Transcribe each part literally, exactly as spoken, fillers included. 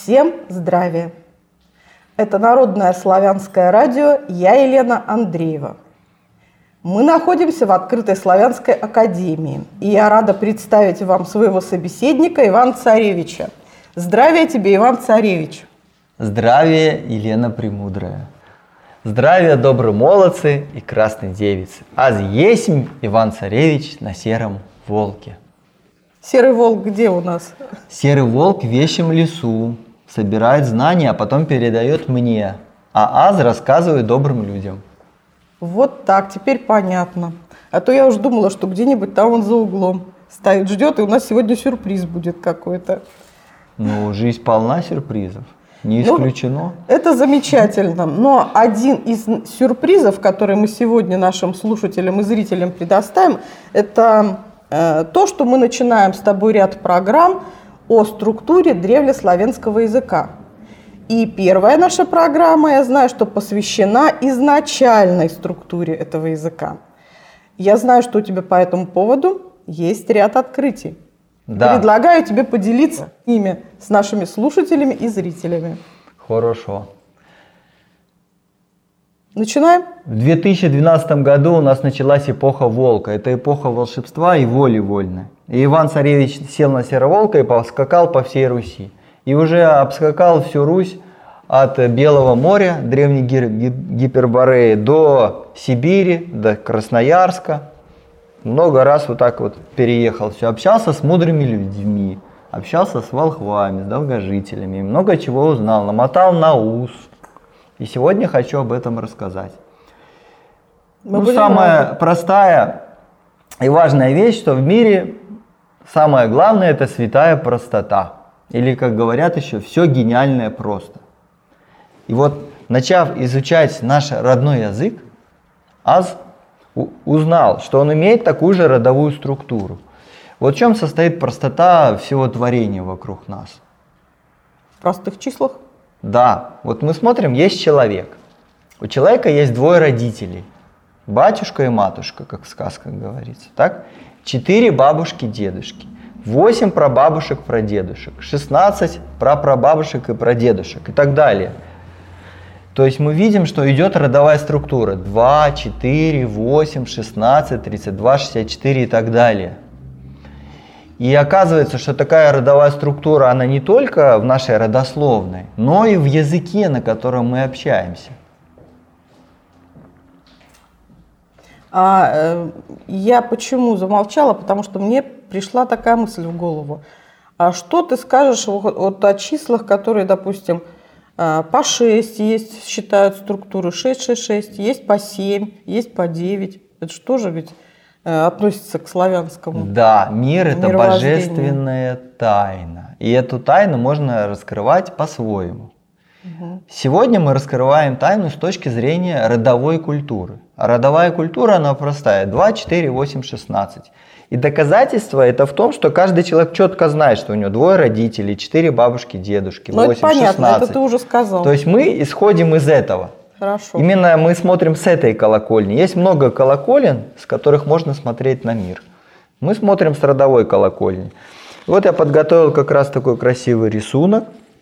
Всем здравия! Это Народное славянское радио, я Елена Андреева. Мы находимся в Открытой славянской академии, и я рада представить вам своего собеседника Ивана Царевича. Здравия тебе, Иван Царевич! Здравия, Елена Премудрая! Здравия, добрые молодцы и красные девицы! Аз есмь Иван Царевич на сером волке. Серый волк где у нас? Серый волк в вещем лесу, собирает знания, а потом передает мне, а Аз рассказывает добрым людям. Вот так, теперь понятно. А то я уже думала, что где-нибудь там он за углом стоит, ждет, и у нас сегодня сюрприз будет какой-то. Ну, жизнь полна сюрпризов, не исключено. Ну, это замечательно, но один из сюрпризов, который мы сегодня нашим слушателям и зрителям предоставим, это э, то, что мы начинаем с тобой ряд программ о структуре древнеславянского языка. И первая наша программа, я знаю, что посвящена изначальной структуре этого языка. Я знаю, что у тебя по этому поводу есть ряд открытий. Да. Предлагаю тебе поделиться ими с нашими слушателями и зрителями. Хорошо. Начинаем? В две тысячи двенадцатом году у нас началась эпоха волка. Это эпоха волшебства и воли вольной. И Иван Царевич сел на серого волка и поскакал по всей Руси. И уже обскакал всю Русь от Белого моря, древней Гипербореи, до Сибири, до Красноярска. Много раз вот так вот переехал. Все, общался с мудрыми людьми, общался с волхвами, с долгожителями. Много чего узнал, намотал на ус. И сегодня хочу об этом рассказать. Ну, самая рады. Простая и важная вещь, что в мире самое главное – это святая простота. Или, как говорят еще, все гениальное просто. И вот, начав изучать наш родной язык, Аз узнал, что он имеет такую же родовую структуру. Вот в чем состоит простота всего творения вокруг нас? В простых числах? Да. Вот мы смотрим, есть человек. У человека есть двое родителей. Батюшка и матушка, как в сказках говорится. Так? Четыре бабушки, дедушки. восемь прабабушек, прадедушек, шестнадцать прапрабабушек и прадедушек и так далее. То есть мы видим, что идет родовая структура два, четыре, восемь, шестнадцать, тридцать два, шестьдесят четыре и так далее. И оказывается, что такая родовая структура, она не только в нашей родословной, но и в языке, на котором мы общаемся. А, э, я почему замолчала? Потому что мне пришла такая мысль в голову. А что ты скажешь вот, вот о числах, которые, допустим, по шесть есть, считают структуры, шесть, шесть, шесть, есть по семь, есть по девять. Это что же ведь э, относится к славянскому? Да, мир – это божественная тайна. И эту тайну можно раскрывать по-своему. Угу. Сегодня мы раскрываем тайну с точки зрения родовой культуры. А родовая культура, она простая. два, четыре, восемь, шестнадцать. И доказательство это в том, что каждый человек четко знает, что у него двое родителей, четыре бабушки, дедушки, восемь, шестнадцать. Ну, это понятно, это ты уже сказал. То есть мы исходим из этого. Хорошо. Именно мы смотрим с этой колокольни. Есть много колоколен, с которых можно смотреть на мир. Мы смотрим с родовой колокольни. Вот я подготовил как раз такой красивый рисунок.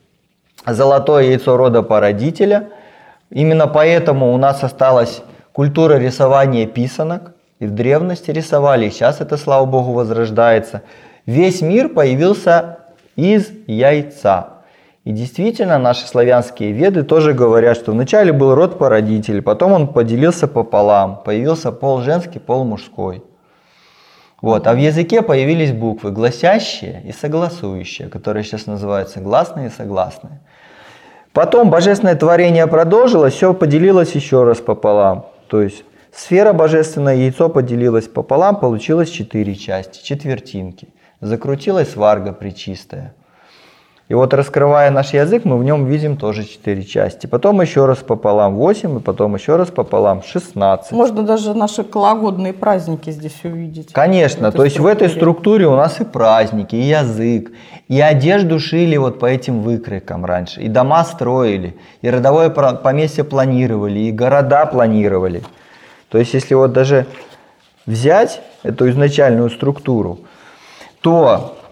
Золотое яйцо рода породителя. Именно поэтому у нас осталась культура рисования писанок. И в древности рисовали, и сейчас это, слава богу, возрождается. Весь мир появился из яйца. И действительно, наши славянские веды тоже говорят, что вначале был род породителей, потом он поделился пополам, появился пол женский, пол мужской. Вот. А в языке появились буквы гласящие и согласующие, которые сейчас называются гласные и согласные. Потом божественное творение продолжилось, все поделилось еще раз пополам. То есть сфера божественное яйцо поделилось пополам, получилось четыре части, четвертинки. Закрутилась сварга пречистая. И вот раскрывая наш язык, мы в нем видим тоже четыре части. Потом еще раз пополам восемь, и потом еще раз пополам шестнадцать. Можно даже наши кологодные праздники здесь увидеть. Конечно, то есть в этой структуре у нас и праздники, и язык, и одежду шили вот по этим выкройкам раньше, и дома строили, и родовое поместье планировали, и города планировали. То есть, если вот даже взять эту изначальную структуру, то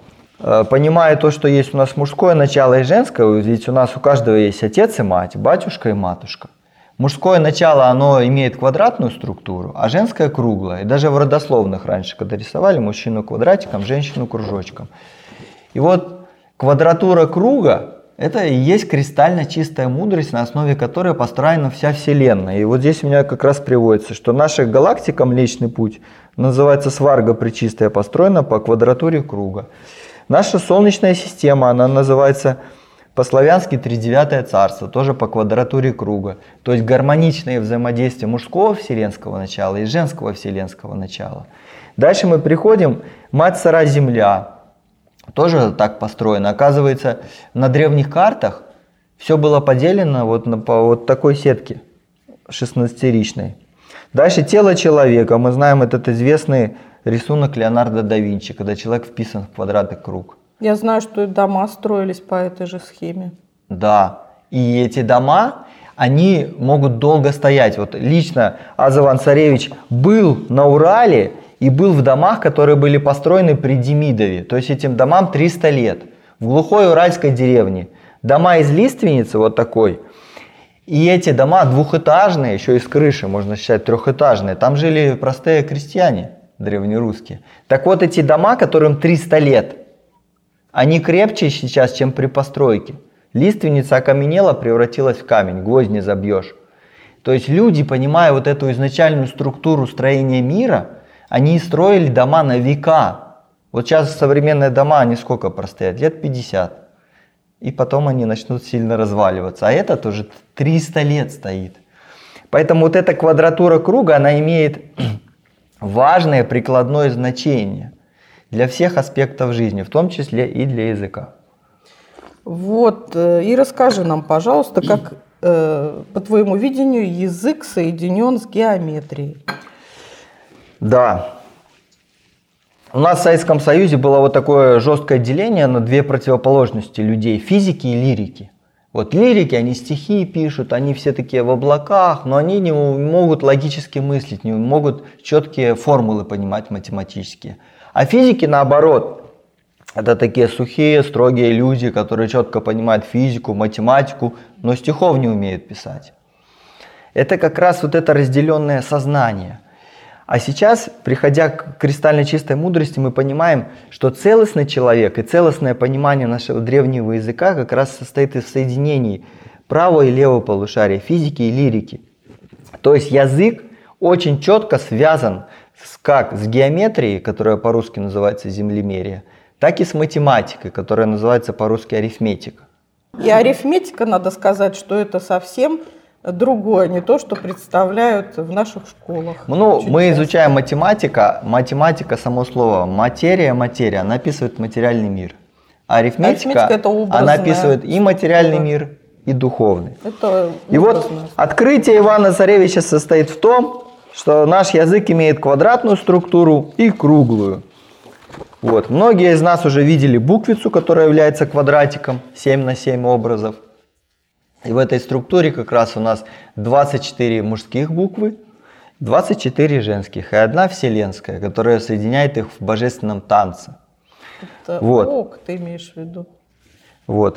понимая то, что есть у нас мужское начало и женское, ведь у нас у каждого есть отец и мать, батюшка и матушка. Мужское начало, оно имеет квадратную структуру, а женское круглое. И даже в родословных раньше, когда рисовали мужчину квадратиком, женщину кружочком. И вот квадратура круга – это и есть кристально чистая мудрость, на основе которой построена вся Вселенная. И вот здесь у меня как раз приводится, что наша галактика, Млечный Путь, называется Сварга Пречистая, построена по квадратуре круга. Наша Солнечная система, она называется по-славянски Тридевятое царство, тоже по квадратуре круга. То есть гармоничное взаимодействие мужского вселенского начала и женского вселенского начала. Дальше мы приходим, Мать Сыра Земля. Тоже так построено. Оказывается, на древних картах все было поделено вот на, по вот такой сетке шестнадцатиричной. Дальше тело человека. Мы знаем этот известный рисунок Леонардо да Винчи, когда человек вписан в квадрат и круг. Я знаю, что и дома строились по этой же схеме. Да, и эти дома, они могут долго стоять. Вот лично Аз Иван-Царевич был на Урале и был в домах, которые были построены при Демидове. То есть этим домам триста лет. В глухой уральской деревне. Дома из лиственницы вот такой. И эти дома двухэтажные, еще и с крыши, можно считать трехэтажные. Там жили простые крестьяне древнерусские. Так вот эти дома, которым триста лет, они крепче сейчас, чем при постройке. Лиственница окаменела, превратилась в камень, гвоздь не забьешь. То есть люди, понимая вот эту изначальную структуру строения мира, они строили дома на века. Вот сейчас современные дома, они сколько простоят? Лет пятьдесят. И потом они начнут сильно разваливаться. А этот уже триста лет стоит. Поэтому вот эта квадратура круга, она имеет важное прикладное значение для всех аспектов жизни, в том числе и для языка. Вот, и расскажи нам, пожалуйста, как, э, по твоему видению, язык соединен с геометрией. Да. У нас в Советском Союзе было вот такое жесткое деление на две противоположности людей, физики и лирики. Вот лирики, они стихи пишут, они все такие в облаках, но они не могут логически мыслить, не могут четкие формулы понимать математические. А физики, наоборот, это такие сухие, строгие люди, которые четко понимают физику, математику, но стихов не умеют писать. Это как раз вот это разделенное сознание. А сейчас, приходя к кристально чистой мудрости, мы понимаем, что целостный человек и целостное понимание нашего древнего языка как раз состоит из соединений правого и левого полушария, физики и лирики. То есть язык очень четко связан с, как с геометрией, которая по-русски называется землемерие, так и с математикой, которая называется по-русски арифметика. И арифметика, надо сказать, что это совсем другое, не то, что представляют в наших школах. Ну, мы часто изучаем математика, математика, само слово, материя, материя, она описывает материальный мир. А арифметика, арифметика она описывает и материальный мир, и духовный. Это и вот открытие Ивана Царевича состоит в том, что наш язык имеет квадратную структуру и круглую. Вот. Многие из нас уже видели буквицу, которая является квадратиком, семь на семь образов. И в этой структуре как раз у нас двадцать четыре мужских буквы, двадцать четыре женских и одна вселенская, которая соединяет их в божественном танце. Это вот. ок, ты имеешь в виду? Вот.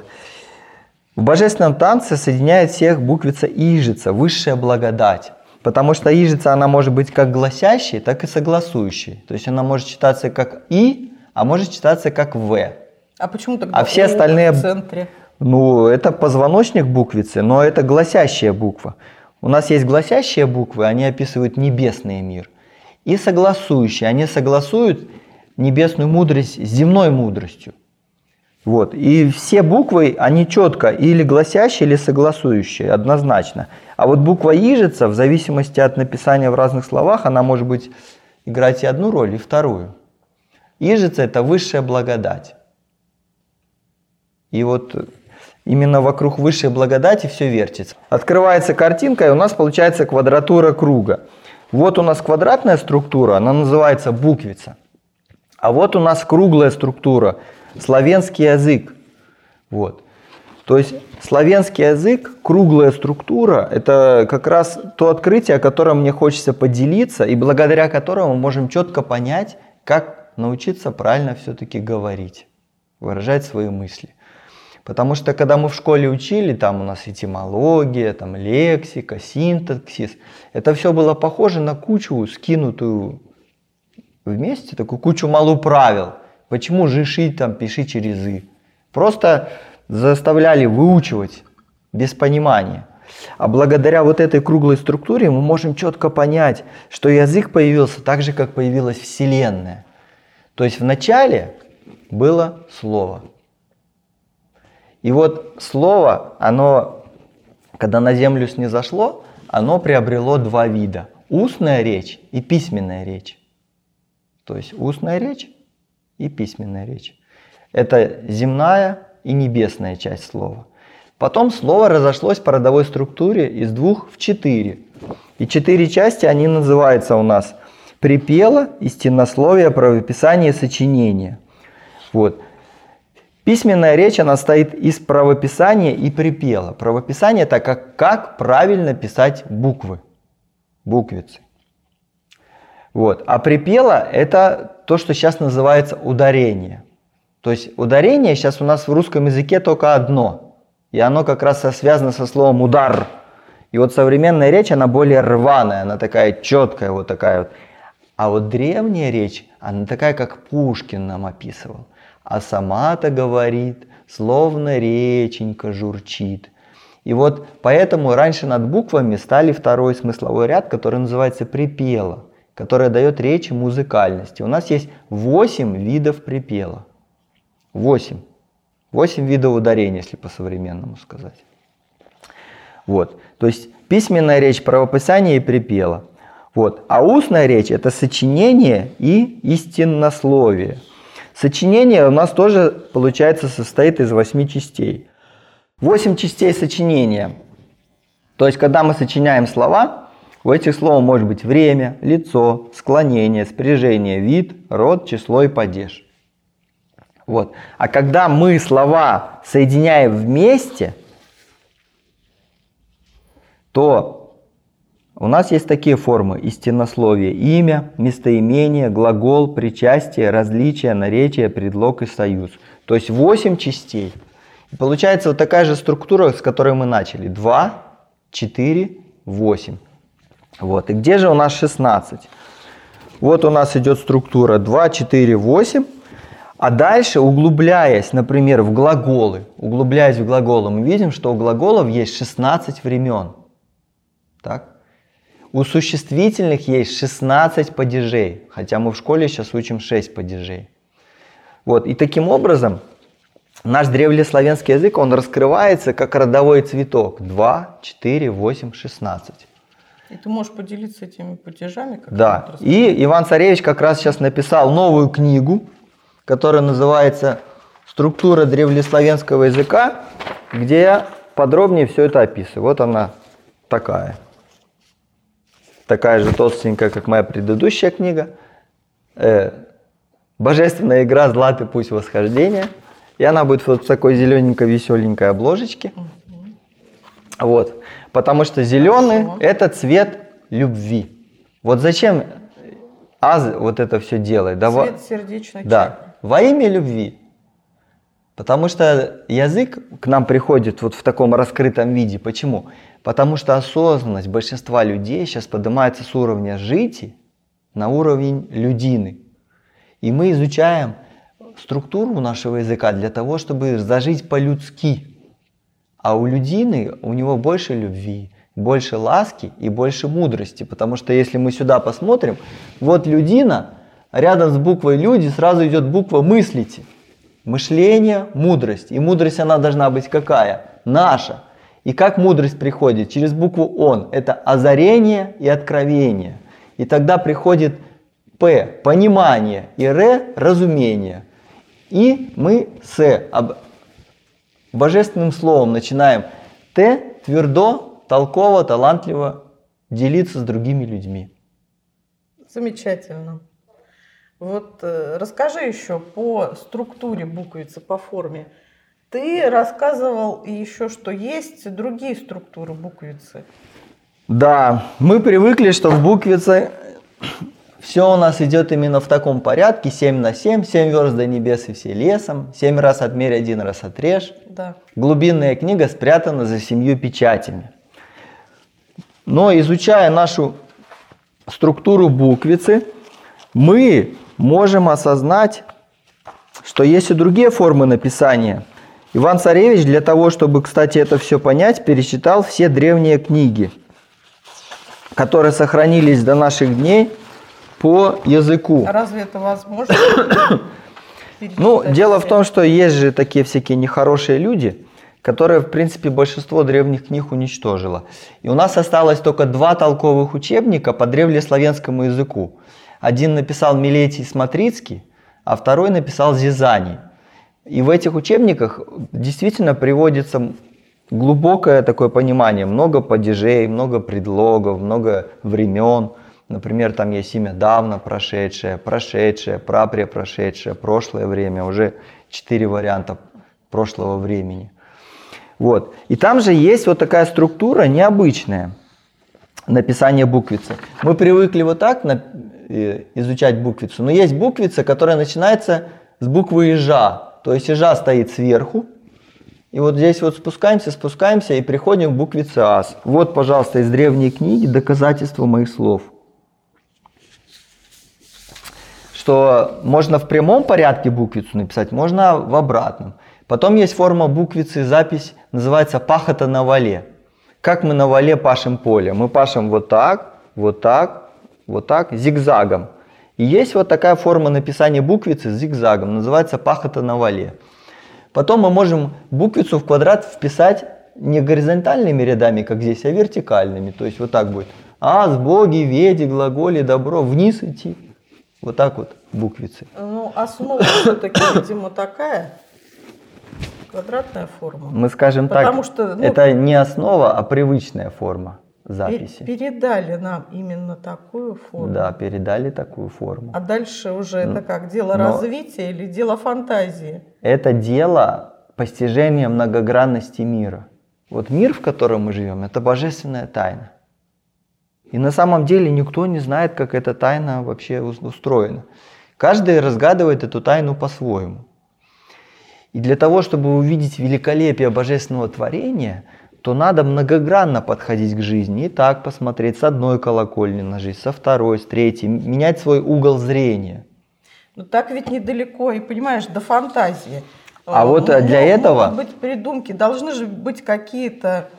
В божественном танце соединяет всех буквица Ижица, высшая благодать. Потому что Ижица, она может быть как гласящей, так и согласующей. То есть она может читаться как И, а может читаться как В. А почему тогда а все остальные... в центре? Ну, это позвоночник буквицы, но это гласящая буква. У нас есть гласящие буквы, они описывают небесный мир. И согласующие, они согласуют небесную мудрость с земной мудростью. Вот. И все буквы, они четко или гласящие, или согласующие, однозначно. А вот буква Ижица, в зависимости от написания в разных словах, она может быть играть и одну роль, и вторую. Ижица – это высшая благодать. И вот именно вокруг высшей благодати все вертится. Открывается картинка, и у нас получается квадратура круга. Вот у нас квадратная структура, она называется буквица. А вот у нас круглая структура, славянский язык. Вот. То есть славянский язык, круглая структура, это как раз то открытие, о котором мне хочется поделиться, и благодаря которому мы можем четко понять, как научиться правильно все-таки говорить. выражать свои мысли. Потому что когда мы в школе учили, там у нас этимология, там лексика, синтаксис, это все было похоже на кучу, скинутую вместе, такую кучу малу правил. Почему жиши, там, пиши через «и». Просто заставляли выучивать без понимания. А благодаря вот этой круглой структуре мы можем четко понять, что язык появился так же, как появилась Вселенная. То есть вначале было слово. И вот слово, оно, когда на землю снизошло, оно приобрело два вида. Устная речь и письменная речь. То есть устная речь и письменная речь. Это земная и небесная часть слова. Потом слово разошлось по родовой структуре из двух в четыре. И четыре части, они называются у нас припева, истиннословие, правописание, сочинение. Вот. Письменная речь, она состоит из правописания и припева. Правописание – это как, как правильно писать буквы, буквицы. Вот. А припева – это то, что сейчас называется ударение. То есть ударение сейчас у нас в русском языке только одно. И оно как раз связано со словом «удар». И вот современная речь, она более рваная, она такая четкая, вот такая вот. А вот древняя речь, она такая, как Пушкин нам описывал. А сама-то говорит, словно реченька журчит. И вот поэтому раньше над буквами стали второй смысловой ряд, который называется припева, который дает речи музыкальности. У нас есть восемь видов припева. Восемь. Восемь видов ударения, если по-современному сказать. Вот. То есть письменная речь, правописание и припева. Вот. А устная речь – это сочинение и истиннословие. Сочинение у нас тоже, получается, состоит из восьми частей. Восемь частей сочинения. То есть, когда мы сочиняем слова, у этих слов может быть время, лицо, склонение, спряжение, вид, род, число и падеж. Вот. А когда мы слова соединяем вместе, то у нас есть такие формы истиннословие: имя, местоимение, глагол, причастие, различие, наречие, предлог и союз. То есть восемь частей. И получается вот такая же структура, с которой мы начали. два, четыре, восемь. Вот. И где же у нас шестнадцать? Вот у нас идет структура два, четыре, восемь. А дальше, углубляясь, например, в глаголы, углубляясь в глаголы, мы видим, что у глаголов есть шестнадцать времен. Так? У существительных есть шестнадцать падежей, хотя мы в школе сейчас учим шесть падежей. Вот. И таким образом наш древнеславянский язык, он раскрывается как родовой цветок. два, четыре, восемь, шестнадцать. И ты можешь поделиться этими падежами? Как да. И Иван-Царевич как раз сейчас написал новую книгу, которая называется «Структура древнеславянского языка», где я подробнее все это описываю. Вот она такая. Такая же толстенькая, как моя предыдущая книга. Э, «Божественная игра, златый путь восхождения». И она будет вот в такой зелененькой, веселенькой обложечке. Вот. Потому что зеленый – это цвет любви. Вот зачем Аз вот это все делает? Цвет сердечной да. чакры. Во имя любви. Потому что язык к нам приходит вот в таком раскрытом виде. Почему? Потому что осознанность большинства людей сейчас поднимается с уровня жити на уровень людины. И мы изучаем структуру нашего языка для того, чтобы зажить по-людски. А у людины, у него больше любви, больше ласки и больше мудрости. Потому что если мы сюда посмотрим, вот людина, рядом с буквой люди сразу идет буква «мыслите». Мышление, мудрость. И мудрость, она должна быть какая? Наша. И как мудрость приходит? Через букву «он». Это озарение и откровение. И тогда приходит «п» – понимание, и «р» – разумение. И мы с божественным словом начинаем «т» – твердо, толково, талантливо делиться с другими людьми. Замечательно. Вот э, расскажи еще по структуре буквицы, по форме. Ты рассказывал еще, что есть другие структуры буквицы. Да, мы привыкли, что в буквице Все у нас идет именно в таком порядке, семь на семь, семь верст до небес и все лесом, семь раз отмерь, один раз отрежь. Да. Глубинная книга спрятана за семью печатями. Но изучая нашу структуру буквицы, мы можем осознать, что есть и другие формы написания. Иван-Царевич для того, чтобы, кстати, это все понять, перечитал все древние книги, которые сохранились до наших дней по языку. А разве это возможно? Ну, дело в том, что есть же такие всякие нехорошие люди, которые, в принципе, большинство древних книг уничтожило. И у нас осталось только два толковых учебника по древнеславянскому языку. Один написал Милетий Смотрицкий, а второй написал Зизаний. И в этих учебниках действительно приводится глубокое такое понимание. Много падежей, много предлогов, много времен. Например, там есть имя давно прошедшее, прошедшее, прапрепрошедшее, прошлое время. Уже четыре варианта прошлого времени. Вот. И там же есть вот такая структура необычная. Написание буквицы. Мы привыкли вот так на, э, изучать буквицу. Но есть буквица, которая начинается с буквы «ижа». То есть «ижа» стоит сверху. И вот здесь вот спускаемся, спускаемся и приходим к буквице «ас». Вот, пожалуйста, из древней книги доказательство моих слов. Что можно в прямом порядке буквицу написать, можно в обратном. Потом есть форма буквицы, запись называется «пахота на вале». Как мы на вале пашем поле? Мы пашем вот так, вот так, вот так, зигзагом. И есть вот такая форма написания буквицы с зигзагом, называется «пахота на вале». Потом мы можем буквицу в квадрат вписать не горизонтальными рядами, как здесь, а вертикальными. То есть вот так будет. Ас, боги, веди, глаголи, добро, вниз идти. Вот так вот буквицы. Ну, основа все-таки, видимо, такая. Квадратная форма. Мы скажем Потому так, что, ну, это не основа, а привычная форма записи. Передали нам именно такую форму. Да, передали такую форму. А дальше уже это как? Дело Но развития или дело фантазии? Это дело постижения многогранности мира. Вот мир, в котором мы живем, это божественная тайна. И на самом деле никто не знает, как эта тайна вообще устроена. Каждый разгадывает эту тайну по-своему. И для того, чтобы увидеть великолепие божественного творения, то надо многогранно подходить к жизни. И так посмотреть с одной колокольни на жизнь, со второй, с третьей, менять свой угол зрения. Но так ведь недалеко, и понимаешь, до фантазии. А вот для Могут этого... быть придумки, должны же быть какие-то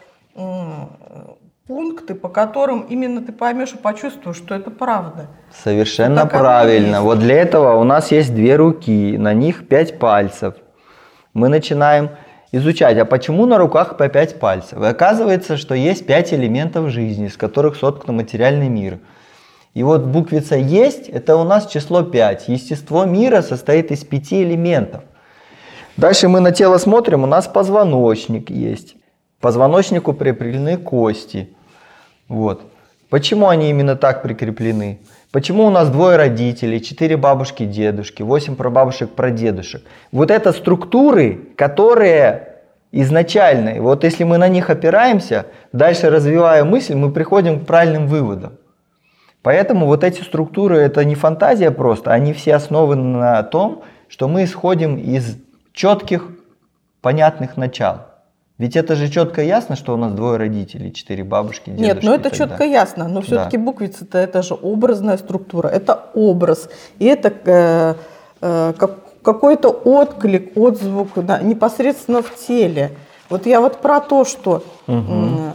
пункты, по которым именно ты поймешь и почувствуешь, что это правда. Совершенно правильно. Вот для этого у нас есть две руки, на них пять пальцев. Мы начинаем изучать, а почему на руках по пять пальцев? И оказывается, что есть пять элементов жизни, из которых соткан материальный мир. И вот буквица «есть» – это у нас число пять. Естество мира состоит из пяти элементов. Дальше мы на тело смотрим, у нас позвоночник есть. К позвоночнику прикреплены кости. Вот. Почему они именно так прикреплены? Почему у нас двое родителей, четыре бабушки, дедушки, восемь прабабушек, прадедушек? Вот это структуры, которые изначальные. Вот если мы на них опираемся, дальше развивая мысль, мы приходим к правильным выводам. Поэтому вот эти структуры, это не фантазия просто, они все основаны на том, что мы исходим из четких, понятных начал. Ведь это же четко ясно, что у нас двое родителей, четыре бабушки, дедушки. Нет, ну это четко далее. ясно, но все-таки Да. буквица-то это же образная структура, это образ, и это э, э, как, какой-то отклик, отзвук да, непосредственно в теле. Вот я вот про то, что угу. э,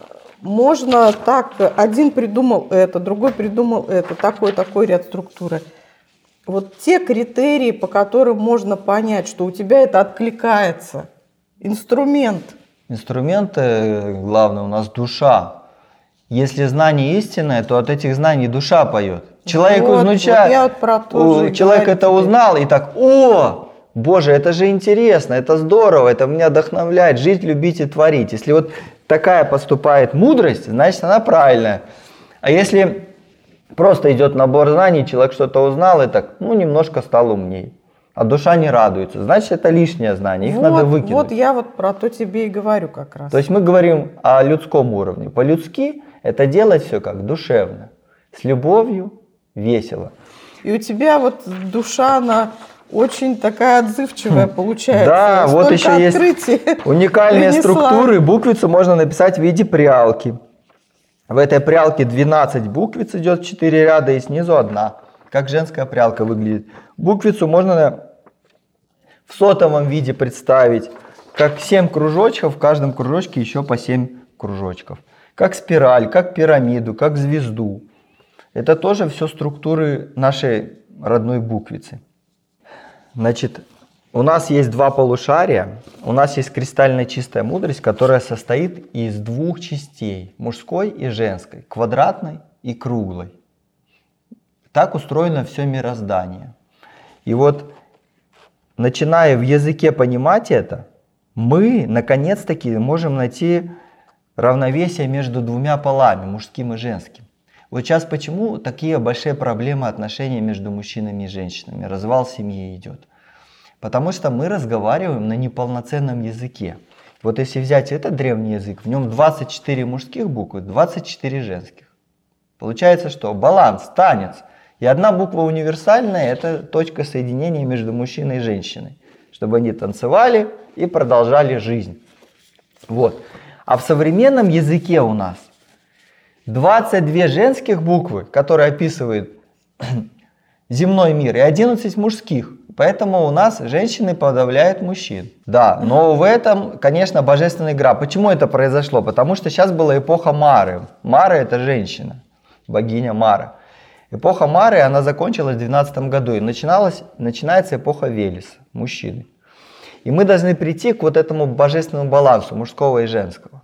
можно так, один придумал это, другой придумал это, такой-такой ряд структуры. Вот те критерии, по которым можно понять, что у тебя это откликается. Инструмент. Инструмент, главное, у нас душа. Если знание истинное, то от этих знаний душа поет. Человек вот, изучает, вот я вот про то же человек это тебе. узнал и так, о, Боже, это же интересно, это здорово, это меня вдохновляет жить, любить и творить. Если вот такая поступает мудрость, значит она правильная. А если просто идет набор знаний, человек что-то узнал и так, ну немножко стал умней. А душа не радуется, значит это лишнее знание, их вот, надо выкинуть. Вот я вот про то тебе и говорю как раз. То есть мы говорим о людском уровне. По-людски это делать все как душевно, с любовью, весело. И у тебя вот душа, она очень такая отзывчивая получается. Да, вот еще есть уникальные принесла. структуры. Буквицу можно написать в виде прялки. В этой прялке двенадцать буквиц идет в четыре ряда и снизу одна. Как женская прялка выглядит. Буквицу можно в сотовом виде представить, как семь кружочков, в каждом кружочке еще по семь кружочков. Как спираль, как пирамиду, как звезду. Это тоже все структуры нашей родной буквицы. Значит, у нас есть два полушария. У нас есть кристально чистая мудрость, которая состоит из двух частей, мужской и женской, квадратной и круглой. Так устроено все мироздание. И вот, начиная в языке понимать это, мы наконец-таки можем найти равновесие между двумя полами, мужским и женским. Вот сейчас почему такие большие проблемы отношений между мужчинами и женщинами, развал семьи идет? Потому что мы разговариваем на неполноценном языке. Вот если взять этот древний язык, в нем двадцать четыре мужских буквы, двадцать четыре женских. Получается, что баланс, танец. И одна буква универсальная, это точка соединения между мужчиной и женщиной. Чтобы они танцевали и продолжали жизнь. Вот. А в современном языке у нас двадцать две женских буквы, которые описывают земной мир, и одиннадцать мужских. Поэтому у нас женщины подавляют мужчин. Да, но в этом, конечно, божественная игра. Почему это произошло? Потому что сейчас была эпоха Мары. Мара — это женщина, богиня Мара. Эпоха Мары, она закончилась в двенадцатом году, и начиналась, начинается эпоха Велеса, мужчины. И мы должны прийти к вот этому божественному балансу мужского и женского.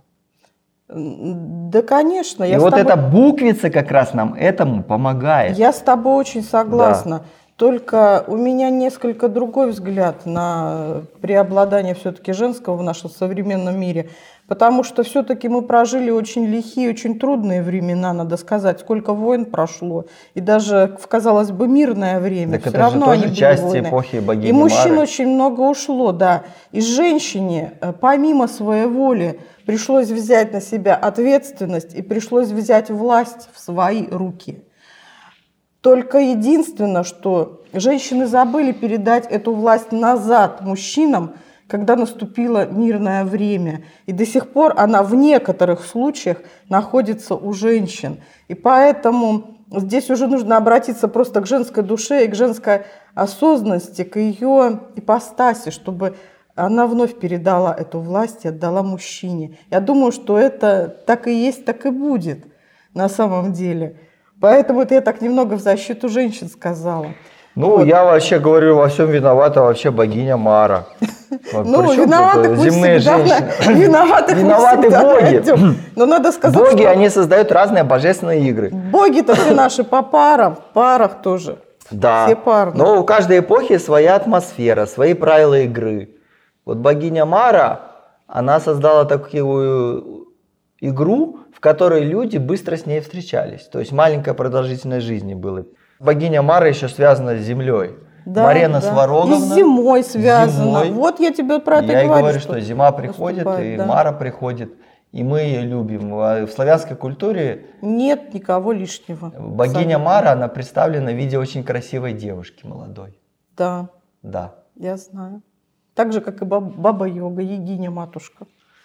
Да, конечно. И вот тобой... эта буквица как раз нам этому помогает. Я с тобой очень согласна. Да. Только у меня несколько другой взгляд на преобладание все-таки женского в нашем современном мире. Потому что все-таки мы прожили очень лихие, очень трудные времена, надо сказать. Сколько войн прошло. И даже в, казалось бы, мирное время. Так все это равно же тоже они часть были эпохи богини И мужчин Мары. Очень много ушло, да. И женщине, помимо своей воли, пришлось взять на себя ответственность и пришлось взять власть в свои руки. Только единственное, что женщины забыли передать эту власть назад мужчинам, когда наступило мирное время. И до сих пор она в некоторых случаях находится у женщин. И поэтому здесь уже нужно обратиться просто к женской душе и к женской осознанности, к ее ипостаси, чтобы она вновь передала эту власть и отдала мужчине. Я думаю, что это так и есть, так и будет на самом деле. Поэтому это я так немного в защиту женщин сказала. Ну, вот. Я вообще говорю, во всем виновата вообще богиня Мара. Ну, виноваты земные женщины. Виноваты боги. Но надо сказать, боги, они создают разные божественные игры. Боги-то все наши по парам, в парах тоже. Да, все парные. Но у каждой эпохи своя атмосфера, свои правила игры. Вот богиня Мара, она создала такую игру, в которой люди быстро с ней встречались. То есть маленькая продолжительность жизни была. Богиня Мара еще связана с землей. Да, Марена да. Свароговна. И с зимой связана. Зимой. Вот я тебе про это я говорю. Я и говорю, что, что зима приходит, и да. Мара приходит, и мы ее любим. А в славянской культуре нет никого лишнего. Богиня Сами. Мара, она представлена в виде очень красивой девушки молодой. Да. Да. Я знаю. Так же, как и Баба-Йога, Егиня матушка.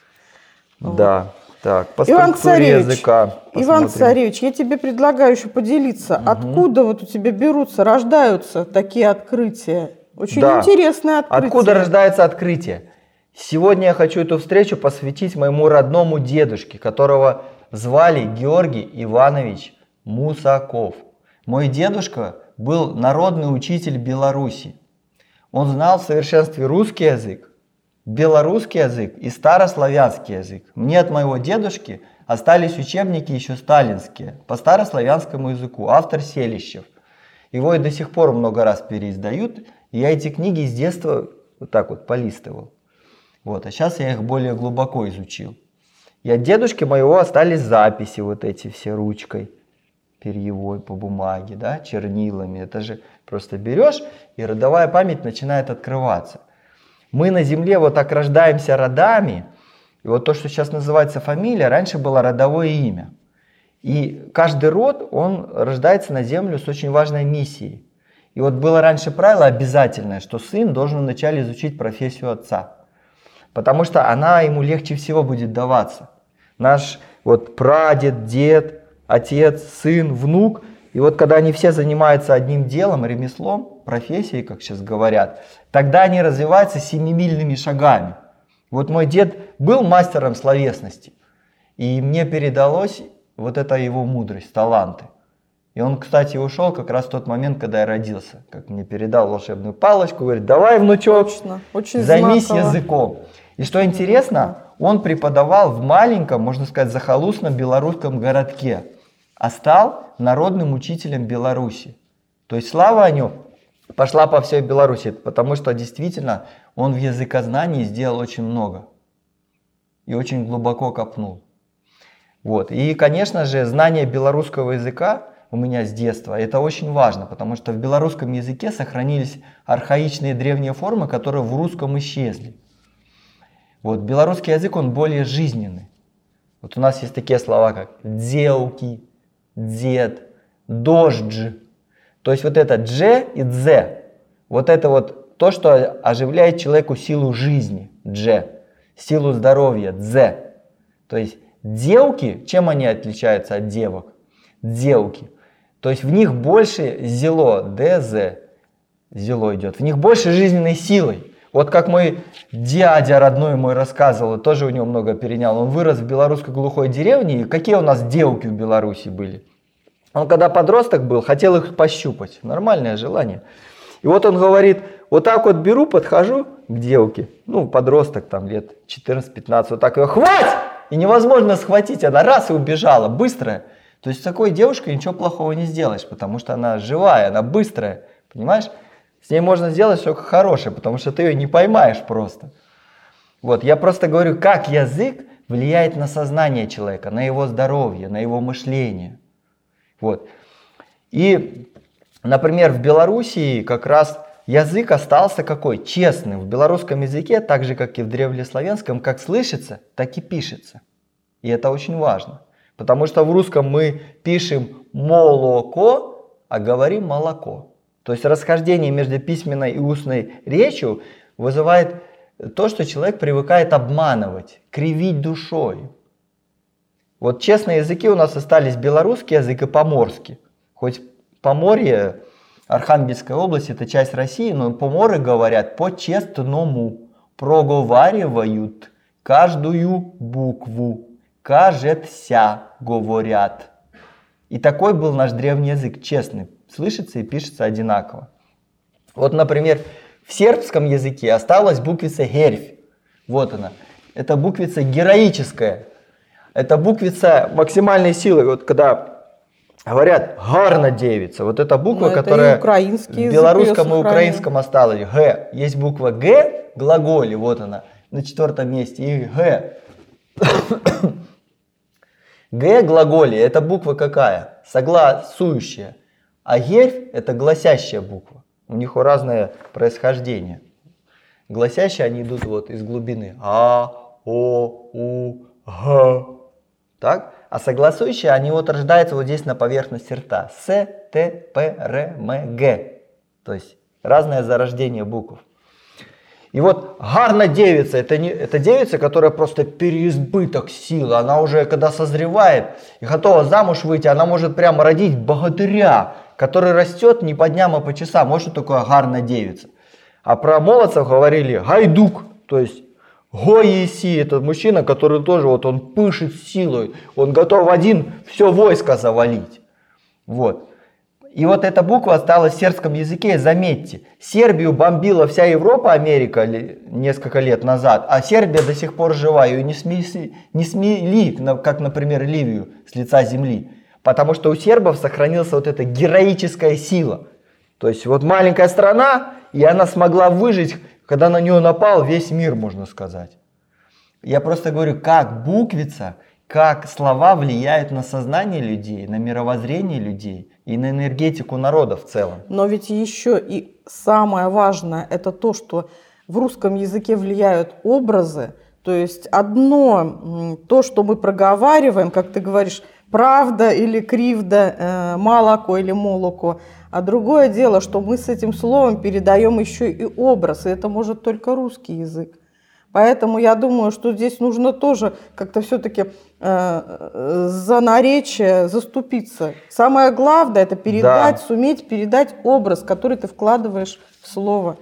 Да. Вот. Так, по Иван Царевич, языка Иван Царевич, я тебе предлагаю еще поделиться, угу. откуда вот у тебя берутся, рождаются такие открытия. Очень да. интересное открытие. Откуда рождается открытие? Сегодня я хочу эту встречу посвятить моему родному дедушке, которого звали Георгий Иванович Мусаков. Мой дедушка был народный учитель Беларуси. Он знал в совершенстве русский язык, белорусский язык и старославянский язык. Мне от моего дедушки остались учебники еще сталинские по старославянскому языку, автор Селищев. Его и до сих пор много раз переиздают, и я эти книги с детства вот так вот полистывал. Вот, а сейчас я их более глубоко изучил. И от дедушки моего остались записи вот эти все ручкой, перьевой по бумаге, да, чернилами. Это же просто берешь, и родовая память начинает открываться. Мы на земле вот так рождаемся родами, и вот то, что сейчас называется фамилия, раньше было родовое имя. И каждый род, он рождается на землю с очень важной миссией. И вот было раньше правило обязательное, что сын должен вначале изучить профессию отца. Потому что она ему легче всего будет даваться. Наш вот прадед, дед, отец, сын, внук. И вот когда они все занимаются одним делом, ремеслом, профессией, как сейчас говорят, тогда они развиваются семимильными шагами. Вот мой дед был мастером словесности. И мне передалось вот эта его мудрость, таланты. И он, кстати, ушел как раз в тот момент, когда я родился. Как мне передал волшебную палочку, говорит, давай, внучок, Точно. Очень займись знаково. языком. И что интересно, он преподавал в маленьком, можно сказать, захолустном белорусском городке, а стал народным учителем Беларуси. То есть слава о нем пошла по всей Беларуси, потому что действительно он в языкознании сделал очень много и очень глубоко копнул. Вот. И, конечно же, знание белорусского языка у меня с детства, это очень важно, потому что в белорусском языке сохранились архаичные древние формы, которые в русском исчезли. Вот. Белорусский язык, он более жизненный. Вот у нас есть такие слова, как «дзеуки», «дед», «дождж». То есть вот это «дже» и «дзе», вот это вот то, что оживляет человеку силу жизни, «дже», силу здоровья, «дзе». То есть девки, чем они отличаются от девок? Девки. То есть в них больше зело, ДЗ, зело идет, в них больше жизненной силы. Вот как мой дядя родной мой рассказывал, тоже у него много перенял. Он вырос в белорусской глухой деревне, и какие у нас девки в Беларуси были. Он когда подросток был, хотел их пощупать, нормальное желание. И вот он говорит, вот так вот беру, подхожу к девке, ну подросток там лет четырнадцать-пятнадцать, вот так ее хвать! И невозможно схватить, она раз и убежала, быстрая. То есть с такой девушкой ничего плохого не сделаешь, потому что она живая, она быстрая, понимаешь? С ней можно сделать что-то хорошее, потому что ты ее не поймаешь просто. Вот, я просто говорю, как язык влияет на сознание человека, на его здоровье, на его мышление. Вот. И, например, в Белоруссии как раз язык остался какой? Честным. В белорусском языке, так же как и в древнеславянском, как слышится, так и пишется. И это очень важно. Потому что в русском мы пишем молоко, а говорим молоко. То есть расхождение между письменной и устной речью вызывает то, что человек привыкает обманывать, кривить душой. Вот честные языки у нас остались белорусский язык и поморский. Хоть Поморье, Архангельская область, это часть России, но поморы говорят по-честному, проговаривают каждую букву, кажется, говорят. И такой был наш древний язык, честный, слышится и пишется одинаково. Вот, например, в сербском языке осталась буквица герфь. Вот она. Это буквица героическая. Это буквица максимальной силы. Вот когда говорят «гарна девица», вот эта буква, которая в белорусском и украинском осталась. Г. Есть буква Г, глаголе, вот она, на четвертом месте. И Г. Г глаголе, это буква какая? Согласующая. А герфь это гласящая буква. У них разное происхождение. Гласящие они идут вот из глубины. А, О, У, Г. Так? А согласующие они вот рождаются вот здесь на поверхности рта. С, Т, П, Р, М, Г. То есть разное зарождение букв. И вот гарна девица, это, не, это девица, которая просто переизбыток силы. Она уже, когда созревает и готова замуж выйти, она может прямо родить богатыря, который растет не по дням, а по часам. Вот что такое гарна девица. А про молодцев говорили гайдук, то есть гоиси, это мужчина, который тоже вот он пышет силой, он готов один все войско завалить. Вот. И вот эта буква осталась в сербском языке, заметьте, Сербию бомбила вся Европа, Америка несколько лет назад, а Сербия до сих пор жива, ее не смели, не смели, как, например, Ливию с лица земли, потому что у сербов сохранилась вот эта героическая сила. То есть вот маленькая страна, и она смогла выжить, когда на нее напал весь мир, можно сказать. Я просто говорю, как буквица, как слова влияют на сознание людей, на мировоззрение людей и на энергетику народа в целом. Но ведь еще и самое важное, это то, что в русском языке влияют образы. То есть одно, то, что мы проговариваем, как ты говоришь, правда или кривда, молоко или молоко. А другое дело, что мы с этим словом передаем еще и образ, и это может только русский язык. Поэтому я думаю, что здесь нужно тоже как-то все-таки э, за наречие заступиться. Самое главное – это передать, да. суметь передать образ, который ты вкладываешь в слово.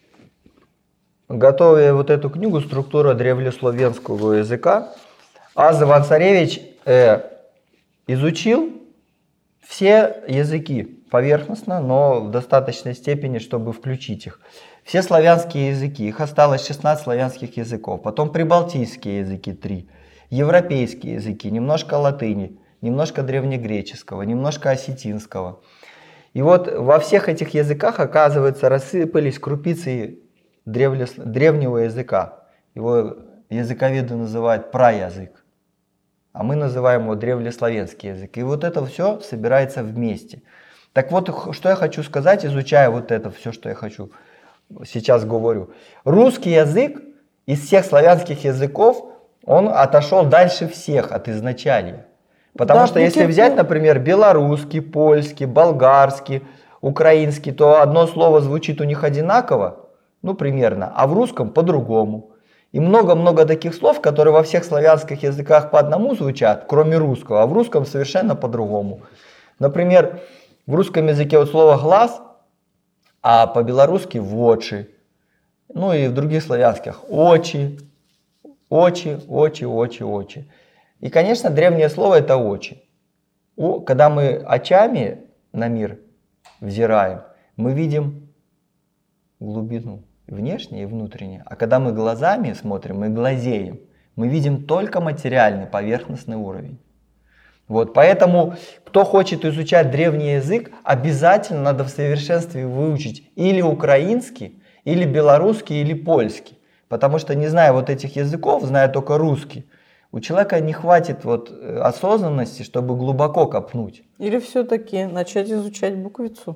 Готовя вот эту книгу «Структура древнеславянского языка», Аз Иван-Царевич э, изучил все языки поверхностно, но в достаточной степени, чтобы включить их. Все славянские языки, их осталось шестнадцать славянских языков, потом прибалтийские языки три, европейские языки, немножко латыни, немножко древнегреческого, немножко осетинского. И вот во всех этих языках, оказывается, рассыпались крупицы древнего языка. Его языковеды называют праязык, а мы называем его древнеславянский язык. И вот это все собирается вместе. Так вот, что я хочу сказать, изучая вот это все, что я хочу сейчас говорю. Русский язык из всех славянских языков, он отошел дальше всех от изначалья. Потому да, что если взять, например, белорусский, польский, болгарский, украинский, то одно слово звучит у них одинаково, ну примерно, а в русском по-другому. И много-много таких слов, которые во всех славянских языках по одному звучат, кроме русского, а в русском совершенно по-другому. Например, в русском языке вот слово «глаз», а по-белорусски «вочи». Ну и в других славянских «очи», «очи», «очи», «очи», «очи». И, конечно, древнее слово это «очи». Когда мы очами на мир взираем, мы видим глубину, внешнее и внутреннее. А когда мы глазами смотрим, мы глазеем, мы видим только материальный, поверхностный уровень. Вот, поэтому, кто хочет изучать древний язык, обязательно надо в совершенстве выучить или украинский, или белорусский, или польский. Потому что, не зная вот этих языков, зная только русский, у человека не хватит вот осознанности, чтобы глубоко копнуть. Или все-таки начать изучать буквицу?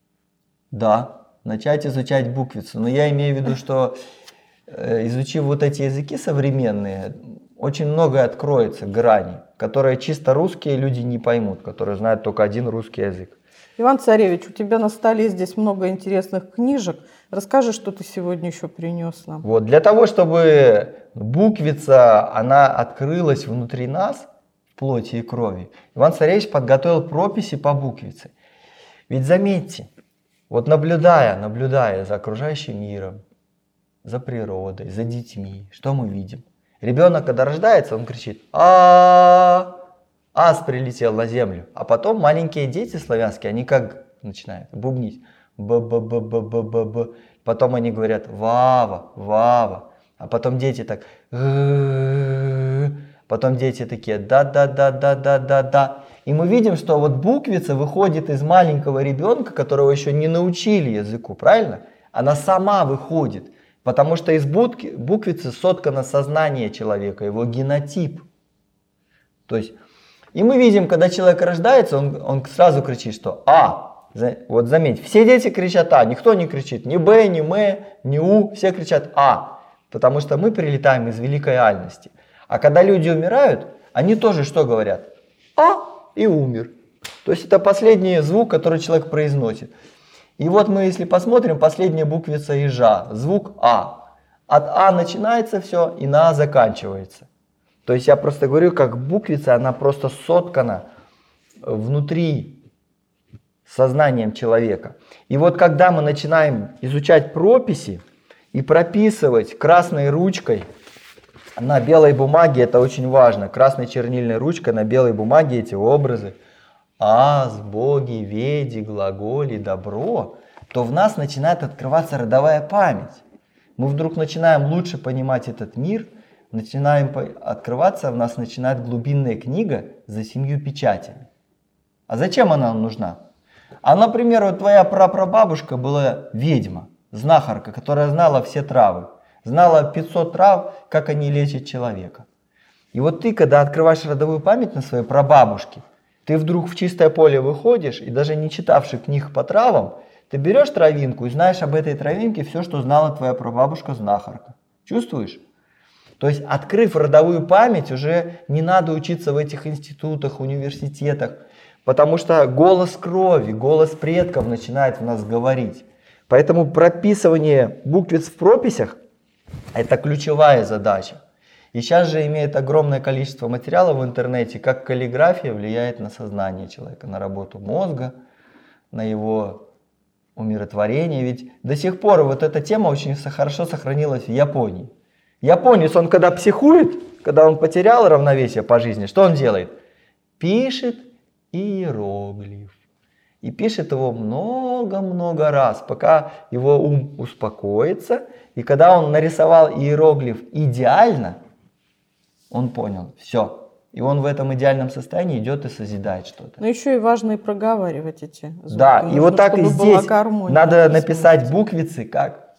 Да, начать изучать буквицу. Но я имею в виду, что изучив вот эти языки современные, очень многое откроется, грани, которые чисто русские люди не поймут, которые знают только один русский язык. Иван-Царевич, у тебя на столе здесь много интересных книжек. Расскажи, что ты сегодня еще принес нам. Вот, для того, чтобы буквица, она открылась внутри нас, в плоти и крови, Иван-Царевич подготовил прописи по буквице. Ведь заметьте, вот наблюдая, наблюдая за окружающим миром, за природой, за детьми, что мы видим? Ребенок, когда рождается, он кричит «А-а-а!», ас прилетел на землю. А потом маленькие дети славянские, они как начинают бубнить «б-б-б-б-б-б-б». Потом они говорят «вава, вава». А потом дети так потом дети такие «да-да-да-да-да-да-да». И мы видим, что вот буквица выходит из маленького ребенка, которого еще не научили языку, правильно? Она сама выходит. Потому что из буквицы соткано сознание человека, его генотип. То есть, и мы видим, когда человек рождается, он, он сразу кричит, что А. Вот заметь, все дети кричат А, никто не кричит ни Б, ни М, ни У, все кричат А. Потому что мы прилетаем из великой реальности. А когда люди умирают, они тоже что говорят? А и умер. То есть это последний звук, который человек произносит. И вот мы, если посмотрим, последняя буквица ежа, звук А. От А начинается все и на А заканчивается. То есть я просто говорю, как буквица, она просто соткана внутри сознанием человека. И вот когда мы начинаем изучать прописи и прописывать красной ручкой на белой бумаге, это очень важно, красной чернильной ручкой на белой бумаге эти образы, аз, боги, веди, глаголи, добро, то в нас начинает открываться родовая память. Мы вдруг начинаем лучше понимать этот мир, начинаем открываться, в нас начинает глубинная книга за семью печатями. А зачем она нам нужна? А, например, вот твоя прапрабабушка была ведьма, знахарка, которая знала все травы, знала пятьсот трав, как они лечат человека. И вот ты, когда открываешь родовую память на своей прабабушке, ты вдруг в чистое поле выходишь, и даже не читавший книг по травам, ты берешь травинку и знаешь об этой травинке все, что знала твоя прабабушка-знахарка. Чувствуешь? То есть, открыв родовую память, уже не надо учиться в этих институтах, университетах, потому что голос крови, голос предков начинает в нас говорить. Поэтому прописывание буквиц в прописях – это ключевая задача. И сейчас же имеет огромное количество материалов в интернете, как каллиграфия влияет на сознание человека, на работу мозга, на его умиротворение. Ведь до сих пор вот эта тема очень хорошо сохранилась в Японии. Японец, он когда психует, когда он потерял равновесие по жизни, что он делает? Пишет иероглиф. И пишет его много-много раз, пока его ум успокоится. И когда он нарисовал иероглиф идеально, он понял, все. И он в этом идеальном состоянии идет и созидает что-то. Но еще и важно и проговаривать эти звуки. Да, нужно, и вот так и здесь надо написать смысле. буквицы как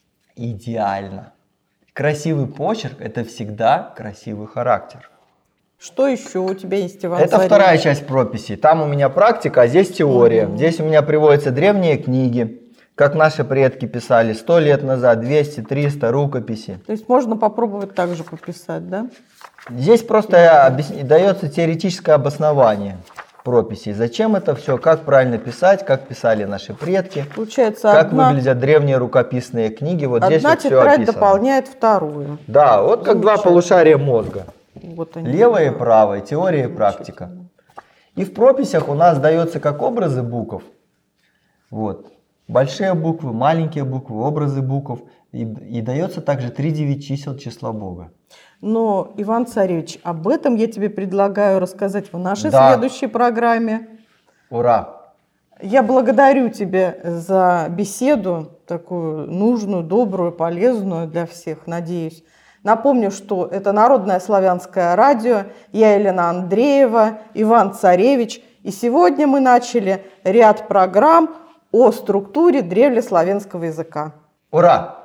идеально. Красивый почерк – это всегда красивый характер. Что еще у тебя есть, Иван Это Царевич? вторая часть прописи. Там у меня практика, а здесь теория. Угу. Здесь у меня приводятся древние книги, как наши предки писали сто лет назад, двести, триста рукописи. То есть можно попробовать так же пописать, да? Здесь просто объясня... дается теоретическое обоснование прописей. Зачем это все, как правильно писать, как писали наши предки, Получается, как одна... выглядят древние рукописные книги. Вот одна здесь вот все тетрадь описано. дополняет вторую. Да, вот как два полушария мозга. Вот они. Левое и правое, теория и практика. И в прописях у нас дается как образы букв. Вот. Большие буквы, маленькие буквы, образы букв. И, и дается также три девять чисел числа Бога. Но, Иван Царевич, об этом я тебе предлагаю рассказать в нашей Да. следующей программе. Ура! Я благодарю тебя за беседу, такую нужную, добрую, полезную для всех, надеюсь. Напомню, что это Народное славянское радио, я Елена Андреева, Иван Царевич. И сегодня мы начали ряд программ о структуре древнеславянского языка. Ура!